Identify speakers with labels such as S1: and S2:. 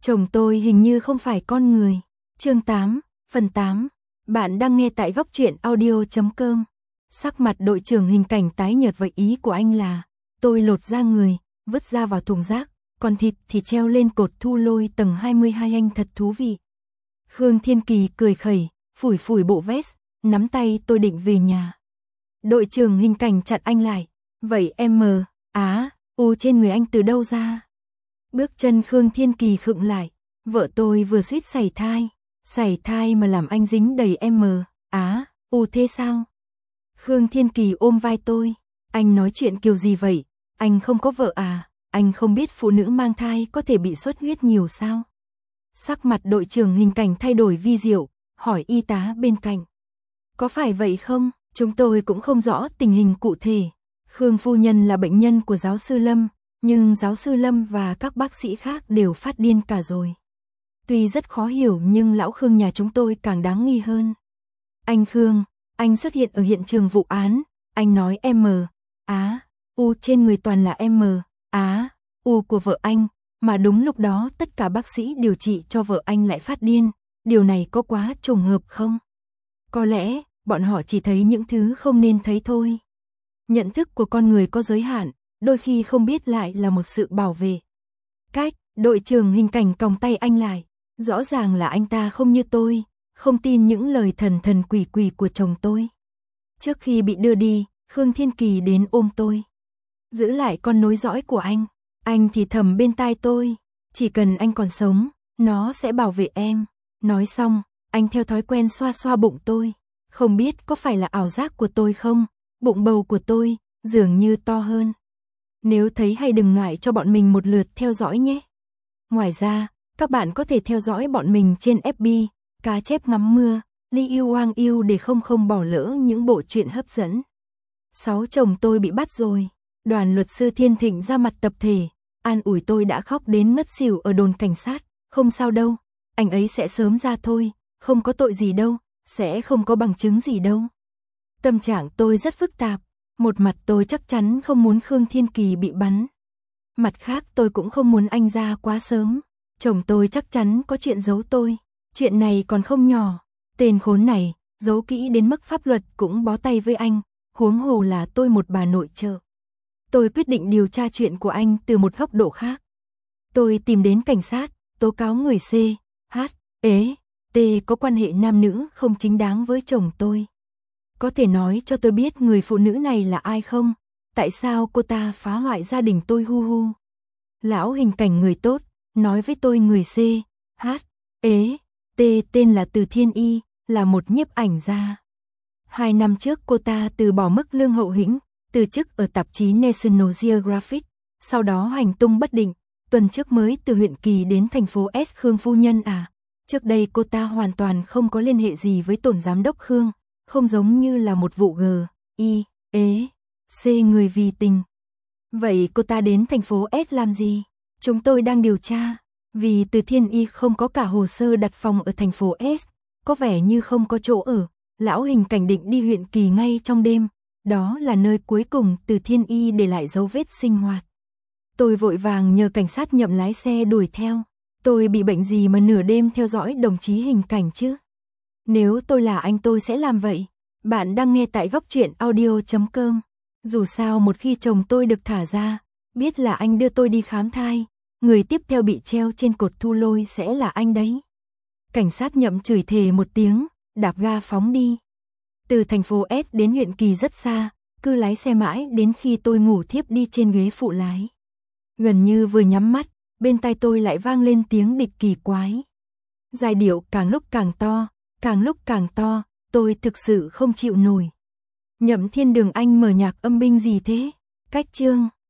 S1: Chồng tôi hình như không phải con người. Chương 8, phần 8. Bạn đang nghe tại góc truyện audio.com. Sắc mặt đội trưởng Hình Cảnh tái nhợt, vậy ý của anh là tôi lột da người, vứt ra vào thùng rác, còn thịt thì treo lên cột thu lôi tầng 22, anh thật thú vị. Khương Thiên Kỳ cười khẩy, phủi phủi bộ vest, nắm tay tôi định về nhà. Đội trưởng Hình Cảnh chặn anh lại. Vậy em U trên người anh từ đâu ra? Bước chân Khương Thiên Kỳ khựng lại. Vợ tôi vừa suýt sảy thai mà làm anh dính đầy U thế sao? Khương Thiên Kỳ ôm vai tôi. Anh nói chuyện kiểu gì vậy? Anh không có vợ à? Anh không biết phụ nữ mang thai có thể bị xuất huyết nhiều sao? Sắc mặt đội trưởng Hình Cảnh thay đổi vi diệu, hỏi y tá bên cạnh. Có phải vậy không? Chúng tôi cũng không rõ tình hình cụ thể. Khương phu nhân là bệnh nhân của giáo sư Lâm, nhưng giáo sư Lâm và các bác sĩ khác đều phát điên cả rồi. Tuy rất khó hiểu nhưng lão Khương nhà chúng tôi càng đáng nghi hơn. Anh Khương, anh xuất hiện ở hiện trường vụ án, anh nói U trên người toàn là U của vợ anh, mà đúng lúc đó tất cả bác sĩ điều trị cho vợ anh lại phát điên, điều này có quá trùng hợp không? Có lẽ, bọn họ chỉ thấy những thứ không nên thấy thôi. Nhận thức của con người có giới hạn, đôi khi không biết lại là một sự bảo vệ. Đội trưởng Hình Cảnh còng tay anh lại. Rõ ràng là anh ta không như tôi, không tin những lời thần quỷ của chồng tôi. Trước khi bị đưa đi, Khương Thiên Kỳ đến ôm tôi. Giữ lại con nối dõi của anh thì thầm bên tai tôi. Chỉ cần anh còn sống, nó sẽ bảo vệ em. Nói xong, anh theo thói quen xoa xoa bụng tôi. Không biết có phải là ảo giác của tôi không? Bụng bầu của tôi, dường như to hơn. Nếu thấy hay đừng ngại cho bọn mình một lượt theo dõi nhé. Ngoài ra, các bạn có thể theo dõi bọn mình trên FB, Cá Chép Ngắm Mưa, Li Yêu Hoang Yêu để không bỏ lỡ những bộ truyện hấp dẫn. 6 chồng tôi bị bắt rồi. Đoàn luật sư Thiên Thịnh ra mặt tập thể, an ủi tôi đã khóc đến ngất xỉu ở đồn cảnh sát. Không sao đâu, anh ấy sẽ sớm ra thôi, không có tội gì đâu, sẽ không có bằng chứng gì đâu. Tâm trạng tôi rất phức tạp, một mặt tôi chắc chắn không muốn Khương Thiên Kỳ bị bắn. Mặt khác tôi cũng không muốn anh ra quá sớm. Chồng tôi chắc chắn có chuyện giấu tôi. Chuyện này còn không nhỏ. Tên khốn này, giấu kỹ đến mức pháp luật cũng bó tay với anh. Huống hồ là tôi một bà nội trợ. Tôi quyết định điều tra chuyện của anh từ một góc độ khác. Tôi tìm đến cảnh sát, tố cáo người T có quan hệ nam nữ không chính đáng với chồng tôi. Có thể nói cho tôi biết người phụ nữ này là ai không? Tại sao cô ta phá hoại gia đình tôi hu? Lão Hình Cảnh người tốt, nói với tôi người tên là Từ Thiên Y, là một nhiếp ảnh gia. 2 năm trước cô ta từ bỏ mức lương hậu hĩnh, từ chức ở tạp chí National Geographic, sau đó hành tung bất định, tuần trước mới từ huyện Kỳ đến thành phố S. Khương phu nhân à? Trước đây cô ta hoàn toàn không có liên hệ gì với tổng giám đốc Khương, không giống như là một vụ người vì tình. Vậy cô ta đến thành phố S làm gì? Chúng tôi đang điều tra. Vì Từ Thiên Y không có cả hồ sơ đặt phòng ở thành phố S, có vẻ như không có chỗ ở, lão Hình Cảnh định đi huyện Kỳ ngay trong đêm. Đó là nơi cuối cùng Từ Thiên Y để lại dấu vết sinh hoạt. Tôi vội vàng nhờ cảnh sát Nhậm lái xe đuổi theo. Tôi bị bệnh gì mà nửa đêm theo dõi đồng chí Hình Cảnh chứ? Nếu tôi là anh tôi sẽ làm vậy. Bạn đang nghe tại góc truyện audio.com. Dù sao một khi chồng tôi được thả ra, biết là anh đưa tôi đi khám thai, người tiếp theo bị treo trên cột thu lôi sẽ là anh đấy. Cảnh sát Nhậm chửi thề một tiếng, đạp ga phóng đi. Từ thành phố S đến huyện Kỳ rất xa, cứ lái xe mãi đến khi tôi ngủ thiếp đi trên ghế phụ lái. Gần như vừa nhắm mắt, bên tai tôi lại vang lên tiếng địch kỳ quái. Giai điệu càng lúc càng to, tôi thực sự không chịu nổi. Nhậm Thiên Đường anh mở nhạc âm binh gì thế? Cách chương